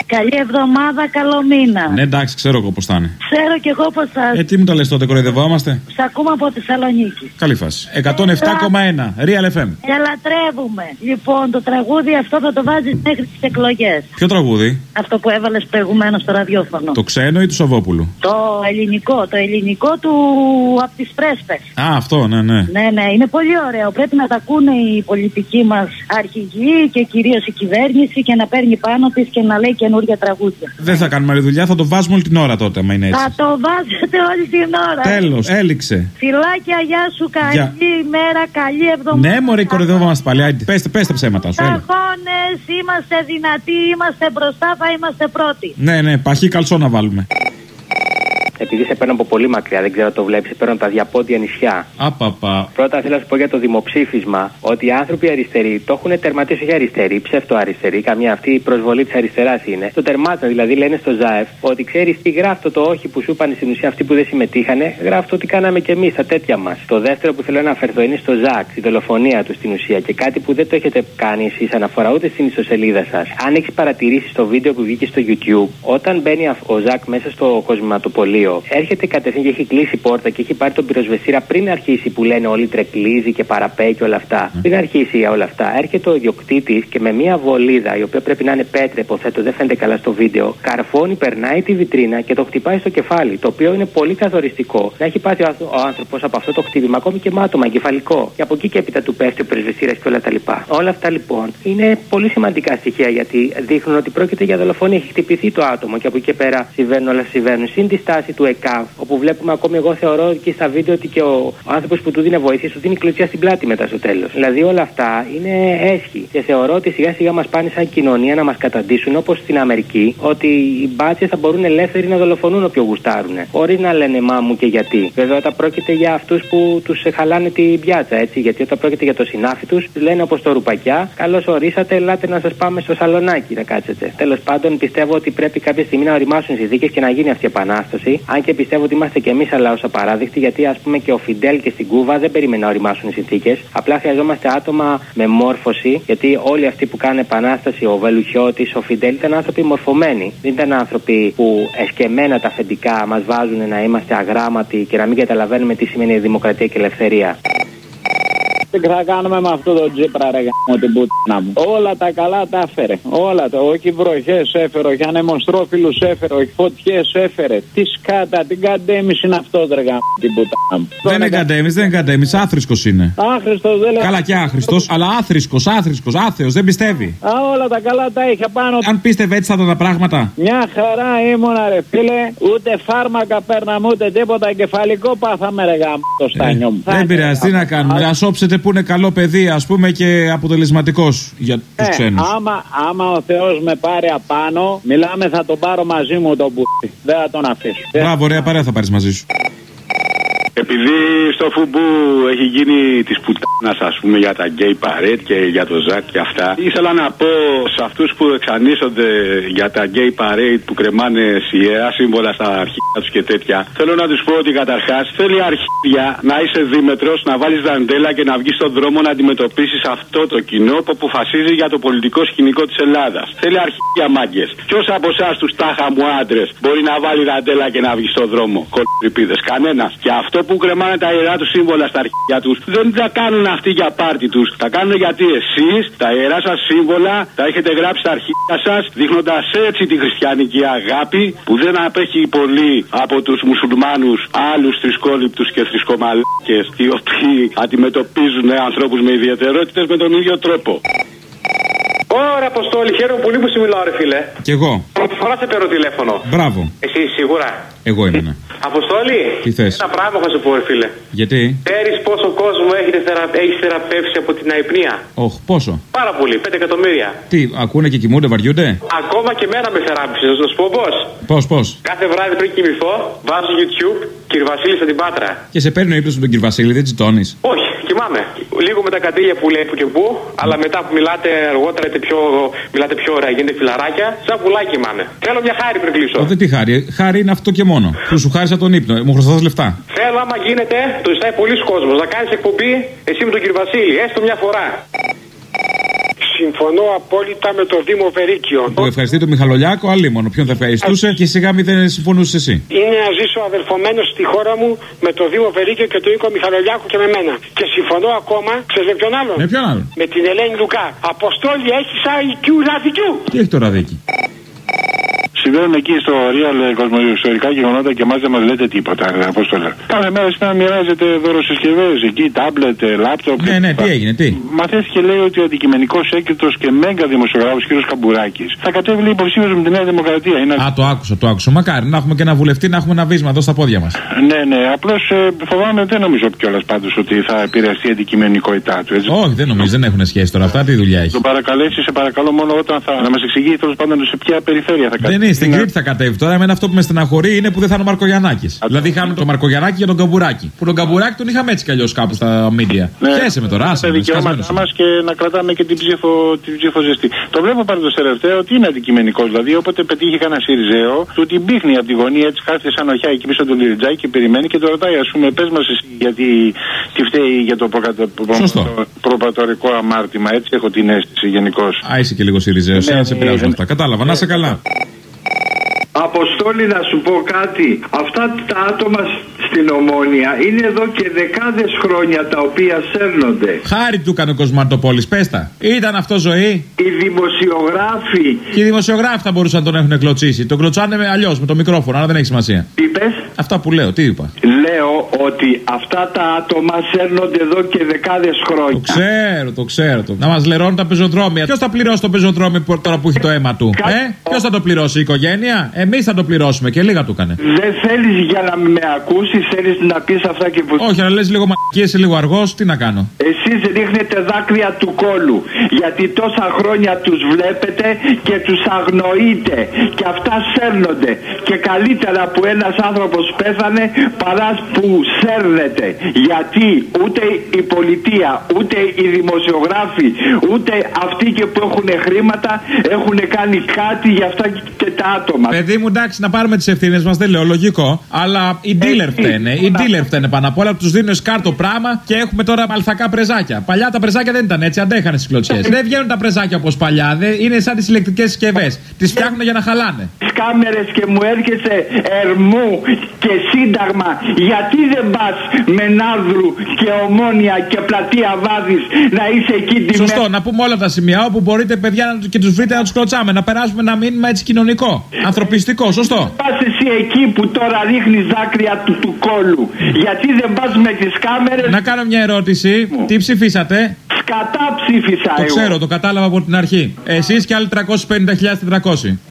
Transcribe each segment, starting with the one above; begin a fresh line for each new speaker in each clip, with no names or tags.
Καλή εβδομάδα, καλό μήνα.
Ναι, εντάξει, ξέρω εγώ πώς θα είναι.
Ξέρω κι εγώ πώς θα είναι.
Τι μου τα λες τότε, κοροϊδευόμαστε.
Σ' ακούμε από Θεσσαλονίκη.
Καλή φάση. 107,1 Real FM.
Και λατρεύουμε. Λοιπόν, το τραγούδι αυτό θα το βάζεις μέχρι τις εκλογές.
Ποιο τραγούδι?
Αυτό που έβαλες προηγουμένως στο ραδιόφωνο.
Το ξένο ή του Σαββόπουλου?
Το ελληνικό του από τις Πρέσπες.
Α, αυτό, ναι.
Ναι, είναι πολύ ωραίο. Πρέπει να τα ακούνε οι πολιτικοί μας αρχηγοί και κυρίως η κυβέρνηση και να παίρνει πάνω της και να λέει καινούργια τραγούδια.
Δεν θα κάνουμε άλλη δουλειά, θα το βάζουμε όλη την ώρα τότε, μα είναι έτσι.
Θα το βάζετε όλη την ώρα.
Τέλος, έληξε.
Φιλάκια, γεια σου, καλή ημέρα, καλή εβδομάδα.
Ναι, μωρέ, κοροϊδευόμαστε πάλι. Πες τα ψέματα σου.
Αγώνες, είμαστε δυνατοί, είμαστε μπροστά, θα είμαστε πρώτοι.
Ναι, παχύ καλσό να βάλουμε.
Επειδή σε παίρνω από πολύ μακριά, δεν ξέρω αν το βλέπεις, σε παίρνω τα διαπόντια νησιά.
Απαπα.
Πρώτα θέλω να σου πω για το δημοψήφισμα ότι οι άνθρωποι αριστεροί το έχουν τερματίσει, όχι αριστεροί, ψευτοαριστεροί. Καμιά αυτή η προσβολή της αριστεράς είναι. Το τερμάτισαν, δηλαδή λένε στο ΖΑΕΦ ότι ξέρεις τι γράφει το όχι που σου είπαν στην ουσία αυτοί που δεν συμμετείχανε, γράφει το ότι κάναμε κι εμείς τα τέτοια μας. Το δεύτερο που θέλω να αναφερθώ είναι στο ΖΑΚ, η δολοφονία του στην ουσία και κάτι που δεν το έχετε κάνει εσείς αναφορά ούτε στην ιστοσελίδα σας. Αν έχεις παρατηρήσει στο βίντεο που βγήκε στο YouTube, όταν μπαίνει ο ΖΑΚ μέσα στο κοσμηματοπολείο. Έρχεται κατευθείαν και έχει κλείσει η πόρτα και έχει πάρει τον πυροσβεστήρα πριν αρχίσει που λένε όλοι τρεκλίζει και παραπέει και όλα αυτά. Πριν αρχίσει όλα αυτά, έρχεται ο ιδιοκτήτης και με μια βολίδα, η οποία πρέπει να είναι πέτρα, υποθέτω, δεν φαίνεται καλά στο βίντεο, καρφώνει, περνάει τη βιτρίνα και το χτυπάει στο κεφάλι. Το οποίο είναι πολύ καθοριστικό να έχει πάθει ο άνθρωπος από αυτό το χτύπημα, ακόμη και μάτωμα, εγκεφαλικό. Και από εκεί και έπειτα του πέφτει ο πυροσβεστήρας και όλα τα λοιπά. Όλα αυτά λοιπόν είναι πολύ σημαντικά στοιχεία γιατί δείχνουν ότι πρόκειται για δολοφονία. Έχει χτυπηθεί το άτομο και από εκεί και πέρα συμβαίνουν όλα συμβαίνουν. Συν τη στάση του ΕΚΑΒ, όπου βλέπουμε ακόμη, εγώ θεωρώ και στα βίντεο ότι και ο άνθρωπος που του δίνει βοήθεια του δίνει κλωτσιά στην πλάτη μετά στο τέλος. Δηλαδή όλα αυτά είναι έσχη. Και θεωρώ ότι σιγά σιγά μας πάνε σαν κοινωνία να μας καταντήσουν όπως στην Αμερική, ότι οι μπάτσες θα μπορούν ελεύθεροι να δολοφονούν όποιο γουστάρουν. Χωρίς να λένε μα μου και γιατί. Βέβαια όταν πρόκειται για αυτούς που τους χαλάνε την πιάτσα, έτσι. Γιατί όταν πρόκειται για το συνάφι τους, λένε όπως το ρουπακιά, καλώς ορίσατε, ελάτε να σας πάμε στο σαλονάκι να κάτσετε. Τέλος πάντων, πιστεύω ότι πρέπει κάποια στιγμή να οριμάσουν οι συνθήκες και να γίνει αυτή η επανάσταση. Αν και πιστεύω ότι είμαστε και εμείς λαός απαράδεκτοι, γιατί ας πούμε και ο Φιντέλ και στην Κούβα δεν περίμενε να οριμάσουν οι συνθήκες. Απλά χρειαζόμαστε άτομα με μόρφωση, γιατί όλοι αυτοί που κάνουν επανάσταση, ο Βελουχιώτης, ο Φιντέλ, ήταν άνθρωποι μορφωμένοι. Δεν ήταν άνθρωποι που εσκεμμένα τα αφεντικά μας βάζουν να είμαστε αγράμματοι και να μην καταλαβαίνουμε τι σημαίνει δημοκρατία και ελευθερία.
Τι θα κάνουμε με αυτό το Τζίπρα, ρε γάμο την πούτνα μου. Όλα τα καλά τα έφερε. Όλα τα. Όχι βροχές έφερε, όχι ανεμοστρόφιλους έφερε, όχι φωτιές έφερε. Τι σκάτα, την καντέμις είναι αυτό, ρε γάμο την πούτνα μου.
Δεν είναι καντέμις, δεν είναι καντέμις, άθρησκος είναι.
Άχρηστος, δεν λέω.
Καλά και άχρηστος, αλλά άθρησκος, άθεος, δεν πιστεύει.
Όλα τα καλά τα είχε πάνω.
Αν πίστευε έτσι θα ήταν τα πράγματα.
Μια χαρά ήμουνα, ρε φίλε. Ούτε φάρμακα παίρναμε, ούτε τίποτα. Εγκεφαλικό πάθαμε, ρε γάμο το στάνιο μου.
Δεν πειράζει, τι να κάνουμε. Να σώψετε που είναι καλό παιδί, ας πούμε, και αποτελεσματικός για τους ξένους.
Άμα ο Θεός με πάρει απάνω, μιλάμε, θα τον πάρω μαζί μου τον πούτι. Δεν θα τον αφήσω.
Μπράβο, ωραία παρέα θα πάρεις μαζί σου.
Επειδή στο φουμπού έχει γίνει της πουτάνας, ας πούμε, για τα γκέι παρέτ και για το Ζακ και αυτά, ήθελα να πω σε αυτούς που εξανίσονται για τα γκέι παρέτ που κρεμάνε ιερά σύμβολα στα αρχεία τους και τέτοια, θέλω να τους πω ότι καταρχάς θέλει αρχίδια να είσαι δίμετρος, να βάλεις δαντέλα και να βγεις στον δρόμο να αντιμετωπίσεις αυτό το κοινό που αποφασίζει για το πολιτικό σκηνικό της Ελλάδας. Θέλει αρχίδια, μάγκες. Ποιος από εσάς τους τάχα μου άντρες μπορεί να βάλει δαντέλα και να βγει στον δρόμο? Κολπρίπηδες, κανένας. Και αυτό που κρεμάνε τα ιερά του σύμβολα στα αρχεία τους δεν τα κάνουν αυτοί για πάρτι τους. Τα κάνουν γιατί εσείς τα ιερά σας σύμβολα τα έχετε γράψει στα αρχεία σας, δείχνοντας έτσι τη χριστιανική αγάπη που δεν απέχει πολύ από τους μουσουλμάνους, άλλους θρησκόληπτους και θρησκομαλάκες, οι οποίοι αντιμετωπίζουν ανθρώπους με ιδιαιτερότητες με τον ίδιο τρόπο.
Ωραία, Αποστόλη, χαίρομαι πολύ που σου μιλάω, ρε φίλε.
Κι εγώ.
Πρώτη φορά σε παίρνω τηλέφωνο.
Μπράβο.
Εσύ σίγουρα?
Εγώ είμαι, ναι.
Αποστόλη,
τι θες?
Ένα πράγμα θα σου πω, ρε φίλε.
Γιατί?
Ξέρεις πόσο κόσμο έχεις θεραπεύσει από την αϊπνία?
Όχι, πόσο?
Πάρα πολύ, 5 εκατομμύρια.
Τι, ακούνε και κοιμούνται, βαριούνται?
Ακόμα και εμένα με θεράπευσε, να σου πω πώς.
Πώς?
Κάθε βράδυ πριν κοιμηθώ, βάζω YouTube, κύριε Βασίλη στην Πάτρα.
Και σε παίρνει ο ύπνος με τον κύριο Βασίλη, δεν τσιτώνεις?
Όχι, κοιμάμαι. Λίγο με τα καντήλια που λέει που και που, αλλά μετά που μιλάτε αργότερα μιλάτε πιο ωραία, γίνετε φιλαράκια, σαν πουλάκι κοιμάμαι. Θέλω μια χάρη πριν κλείσω.
Δεν τι χάρη, χάρη είναι αυτό και μόνο. Που σου χάρισα τον ύπνο, μου χρωστάς λεφτά.
Θέλω, άμα γίνεται, το ζητάει πολλοί κόσμος, να κάνεις εκπομπή εσύ με τον κύριο Βασίλη, έστω μια φορά.
Συμφωνώ απόλυτα με το Δήμο Βερίκιων.
Που ευχαριστεί τον Μιχαλολιάκο, αλλήμον. Ποιον θα ευχαριστούσε και σιγά μη δεν συμφωνούσε εσύ.
Είναι να ζήσω αδερφωμένος στη χώρα μου με το Δήμο Βερίκιο και το οίκο Μιχαλολιάκου και με μένα. Και συμφωνώ ακόμα, ξέρεις με ποιον άλλον?
Με ποιον άλλον?
Με την Ελένη Λουκά. Αποστόλη, έχεις IQ ραδικιού.
Τι έχει το ραδίκι?
Συμβαίνουν εκεί στο Real κοσμοϊστορικά γεγονότα και εμάς δεν μας λέτε τίποτα, Απόστολε. Κάθε μέρα σήμερα μοιράζεται δωροσυσκευές εκεί, τάμπλετ, λάπτοπ.
Ναι, τι έγινε, τι?
Μαθαίθηκε, λέει, ότι ο αντικειμενικός έκριτος και μέγα δημοσιογράφος κ. Καμπουράκης θα κατέβει, λέει, υποψήφιος με τη Νέα Δημοκρατία.
Α, το άκουσα. Μακάρι να έχουμε και ένα βουλευτή, να έχουμε ένα βίσμα εδώ στα πόδια μας.
Ναι, απλώς φοβάμαι, δεν νομίζω κιόλας πάντως ότι θα επηρεαστεί η αντικειμενικότητά του. Έτσι.
Όχι, δεν νομίζω, δεν έχουν σχέση τώρα αυτά, τι δουλειά έχει.
Τον παρακαλέσει, σε παρακαλώ, μόνο όταν θα να μας εξηγήσει τέλος πάντων σε ποια περιφέρεια θα κατέβει.
Δεν είναι, στην Κρήτη θα κατέβει. Τώρα εμένα αυτό που με στεναχωρεί είναι που δεν θα είναι ο Μαρκογιαννάκης. Δηλαδή είχαμε τον Μαρκογιαννάκη για τον Καμπουράκη. Που τον Καμπουράκη τον είχαμε έτσι κι αλλιώς κάπου στα μίντια. Χαίρεσαι με το ράσα.
Τα δικαιώματά μας και να κρατάμε και την ψήφο ζεστή. Το βλέπω πάντως τελευταία ότι είναι αντικειμενικός. Δηλαδή όποτε πετύχει κανένα Σιριζέο, του την πίχνει από τη γωνία, έτσι κάθεται σαν οχιά εκεί πίσω του Λιριτζάκη και περιμένει και το ρωτάει, ας πούμε, πες μας εσύ γιατί τι φταίει για το προπατορικό αμάρτημα. Έτσι έχω την αίσθηση γενικώς.
Α, είσαι και λίγο Σιριζέος, να σε πειράζουν αυτά. Κατάλαβα, να είσαι καλά.
Αποστόλη, να σου πω κάτι. Αυτά τα άτομα στην Ομόνια είναι εδώ και δεκάδες χρόνια τα οποία σέρνονται.
Χάρη του έκανε ο Κοσμαντοπόλης, πες τα. Ήταν αυτό ζωή?
Οι δημοσιογράφοι.
Και οι δημοσιογράφοι θα μπορούσαν να τον έχουν κλωτσίσει. Τον κλωτσάνε αλλιώς με το μικρόφωνο, αλλά δεν έχει σημασία.
Τι είπες?
Αυτά που λέω, τι είπα?
Λέω ότι αυτά τα άτομα σέρνονται εδώ και δεκάδες χρόνια.
Το ξέρω. Να μας λερώνουν τα πεζοδρόμια. Ποιος θα πληρώσει το πεζοδρόμιο τώρα που έχει το αίμα του? Ποιος θα το πληρώσει, η οικογένεια? Εμείς θα το πληρώσουμε και λίγα του έκανε.
Δεν θέλεις για να με ακούσεις, θέλεις να πεις αυτά και που.
Όχι, να λες λίγο μακκίες, είσαι λίγο αργός, τι να κάνω.
Εσείς ρίχνετε δάκρυα του κόλου. Γιατί τόσα χρόνια τους βλέπετε και τους αγνοείτε. Και αυτά σέρνονται. Και καλύτερα που ένας άνθρωπος πέθανε παρά που σέρνεται. Γιατί ούτε η πολιτεία, ούτε οι δημοσιογράφοι, ούτε αυτοί και που έχουν χρήματα έχουν κάνει κάτι για αυτά και τα άτομα.
Παιδί μου, εντάξει, να πάρουμε τις ευθύνες μας, δεν λέω λογικό. Αλλά οι dealer φταίνε. Οι dealer φταίνε πάνω απ' όλα. Τους δίνουν σκάρτο πράγμα και έχουμε τώρα αλθακά πρεζάκια. Παλιά τα πρεζάκια δεν ήταν έτσι, αντέχανε στις κλωτσιές. Δεν βγαίνουν τα πρεζάκια όπως παλιά. Είναι σαν τις ηλεκτρικές συσκευές. Τις φτιάχνουν για να χαλάνε.
Κάμερες και μου έρχεσαι Ερμού και Σύνταγμα. Γιατί δεν πας Μενάδρου και Ομόνια και Πλατεία Βάδης να είσαι εκεί τη
Σωστό, να πούμε όλα τα σημεία όπου μπορείτε, παιδιά, και τους βρείτε να τους κλωτσάμε. Να περάσουμε ένα μήνυμα έτσι κοινωνικό. Ανθρωπιστικό, σωστό.
Πας εσύ εκεί που τώρα ρίχνεις δάκρυα του κόλου. Γιατί δεν πας με τις κάμερες?
Να κάνω μια ερώτηση. Τι ψηφίσατε?
Σκατά ψήφισα
εγώ. Το ξέρω, το κατάλαβα από την αρχή. Εσείς και άλλοι 350.400.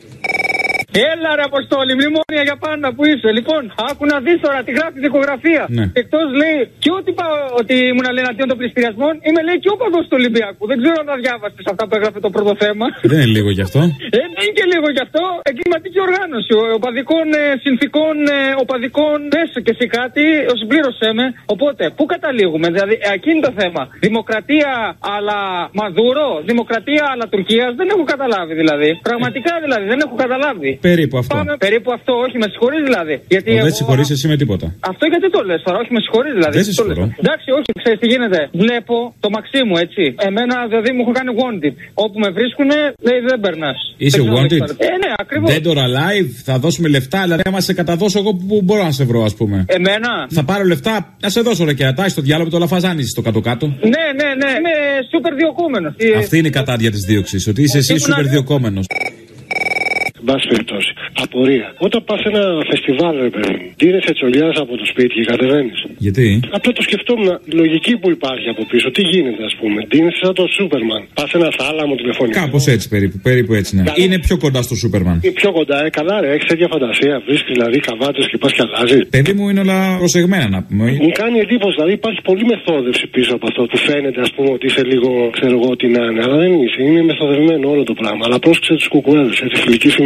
Έλα ρε Αποστόλη, μνημόνια για πάντα που είσαι. Λοιπόν, άκου να δεις τώρα τι γράφει η δικογραφία.
Ναι.
Εκτός λέει και ότι ήμουν εναντίον των πληστηριασμών, είμαι λέει και ο παδός του Ολυμπιακού. Δεν ξέρω αν τα διάβασες αυτά που έγραφε το πρώτο θέμα.
Δεν είναι λίγο γι' αυτό.
Δεν είναι και λίγο γι' αυτό. Εγκληματική οργάνωση οπαδικών συνθηκών, οπαδικών. Πες και εσύ κάτι, συμπλήρωσέ με. Οπότε, πού καταλήγουμε, δηλαδή, εκεί είναι το θέμα. Δημοκρατία αλλά Μαδούρο, δημοκρατία αλλά Τουρκία, δεν έχω καταλάβει δηλαδή. Πραγματικά δηλαδή, δεν έχω καταλάβει.
Περίπου αυτό.
Περίπου αυτό, όχι, με συγχωρείς δηλαδή. Γιατί
δεν συγχωρείς εσύ με τίποτα.
Αυτό γιατί το λες τώρα, όχι, με συγχωρείς δηλαδή.
Δεν σε συγχωρώ.
Εντάξει, όχι, ξέρεις τι γίνεται. Βλέπω το Μαξίμου, έτσι. Εμένα δηλαδή μου έχω κάνει wanted. Όπου με βρίσκουνε, λέει δεν περνάς.
Είσαι wanted.
Ναι, ακριβώς.
Dead or alive, θα δώσουμε λεφτά, δηλαδή άμα σε καταδώσω εγώ που μπορώ να σε βρω, ας πούμε.
Εμένα.
Θα πάρω λεφτά, να σε δώσω ρε κερατά, στο διάλογο με το λαφαζάνι στο κάτω-κάτω.
Ναι. Είμαι σούπερ διοκόμενος.
Αυτή είναι η κατάδια της δίωξης, ότι είσαι εσύ σούπερ διοκόμενος.
Εν πάση περιπτώσει, απορία. Όταν πα σε ένα φεστιβάλ, ρε παιδί μου, ντύνεσαι τσολιάς από το σπίτι και κατεβαίνει.
Γιατί?
Απλά το σκεφτόμουν, η λογική που υπάρχει από πίσω, τι γίνεται, α πούμε. Ντύνεσαι σαν το Σούπερμαν. Πα σε ένα θάλαμο τηλεφωνικό.
Κάπως έτσι περίπου έτσι, ναι. Είναι πιο κοντά στο Σούπερμαν.
Είναι πιο κοντά, καλά, ρε, έχει τέτοια φαντασία. Βρίσκει δηλαδή καβάτες και πα και αλλάζει.
Παιδί μου, είναι όλα προσεγμένα να πούμε.
Μου κάνει εντύπωση, δηλαδή υπάρχει πολλή μεθόδευση πίσω από αυτό που φαίνεται, α πούμε, ότι είσαι λίγο, ξέρω εγώ τι να είναι. Αλλά δεν είσαι, είναι μεθοδευμένο όλο το πράγμα. Αλλά πρόσεξε του κουκουέδες, τη φιλική συμβουλή.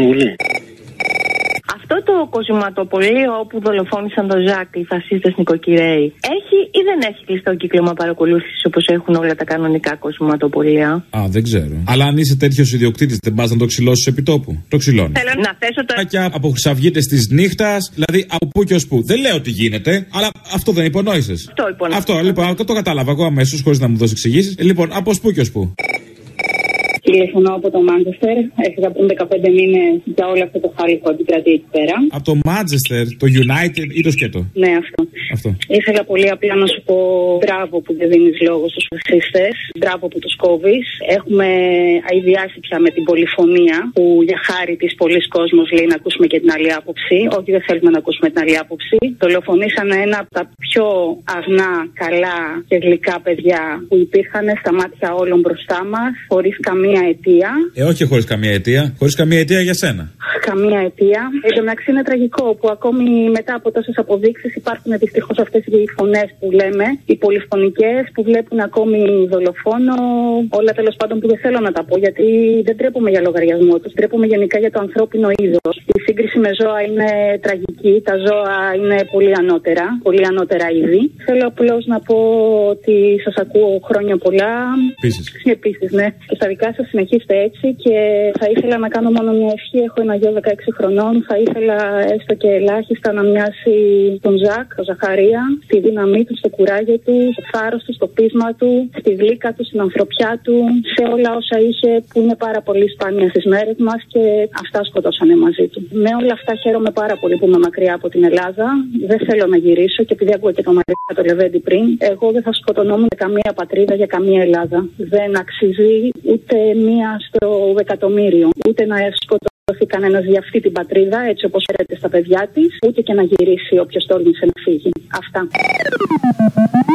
Αυτό το κοσηματοπολείο όπου δολοφόνησαν τον Ζακ οι φασίστες νοικοκυρέοι, έχει ή δεν έχει κλειστό κύκλωμα παρακολούθησης όπως έχουν όλα τα κανονικά κοσηματοπολεία?
Α, δεν ξέρω. Αλλά αν είσαι τέτοιος ιδιοκτήτης, δεν πας να το ξυλώσεις επί τόπου. Το ξυλώνεις.
Θέλω να θέσω το.
Από χρυσαυγίτες της νύχτας, δηλαδή από πού και ως πού. Δεν λέω τι γίνεται, αλλά αυτό δεν υπονόησες.
Αυτό υπονόησες.
Αυτό λοιπόν, το κατάλαβα εγώ αμέσως χωρίς να μου δώσει εξηγήσεις. Λοιπόν, από πού και ως πού.
Τηλεφωνώ από το Μάντσεστερ. Έφυγα πριν 15 μήνες για όλο αυτό το χάλι που αντικρατεί εκεί πέρα.
Από το Μάντσεστερ, το United ή το σκέτο?
Ναι, αυτό. Ήθελα πολύ απλά να σου πω μπράβο που δεν δίνεις λόγο στους φασίστες. Μπράβο που τους κόβεις. Έχουμε αηδιάσει πια με την πολυφωνία που για χάρη της πολλής κόσμος λέει να ακούσουμε και την άλλη άποψη. Όχι, δεν θέλουμε να ακούσουμε την άλλη άποψη. Δολοφονήσανε ένα από τα πιο αγνά, καλά και γλυκά παιδιά που υπήρχαν στα μάτια όλων μπροστά μας, χωρίς καμία αιτία.
Όχι χωρίς καμία αιτία. Χωρίς καμία αιτία για σένα.
Καμία αιτία. Εν τω μεταξύ είναι τραγικό που ακόμη μετά από τόσες αποδείξεις υπάρχουν δυστυχώς αυτές οι φωνές που λέμε, οι πολυφωνικές που βλέπουν ακόμη δολοφόνο. Όλα τέλος πάντων που δεν θέλω να τα πω γιατί δεν τρέπομαι για λογαριασμό τους. Τρέπομαι γενικά για το ανθρώπινο είδος. Η σύγκριση με ζώα είναι τραγική. Τα ζώα είναι πολύ ανώτερα είδη. Θέλω απλώς να πω ότι σας ακούω χρόνια πολλά. Επίσης, ναι. Και στα δικά σας συνεχίστε έτσι και θα ήθελα να κάνω μόνο μια ευχή. Έχω ένα γιο 16 χρονών. Θα ήθελα έστω και ελάχιστα να μοιάσει τον Ζακ, τον Ζαχαρία, στη δύναμή του, στο κουράγιο του, στο θάρρος του, στο πείσμα του, στη γλύκα του, στην ανθρωπιά του, σε όλα όσα είχε που είναι πάρα πολύ σπάνια στις μέρες μας και αυτά σκοτώσανε μαζί του. Με όλα αυτά χαίρομαι πάρα πολύ που είμαι μακριά από την Ελλάδα. Δεν θέλω να γυρίσω και επειδή ακούω και το Μαρία το Λεβέντη πριν, εγώ δεν θα σκοτωνόμουν καμία πατρίδα για καμία Ελλάδα. Δεν αξίζει ούτε μία στο εκατομμύριο, ούτε να σκοτωθεί κανένας για αυτή την πατρίδα έτσι όπως φέρεται στα παιδιά της, ούτε και να γυρίσει όποιος τόλμησε να φύγει. Αυτά.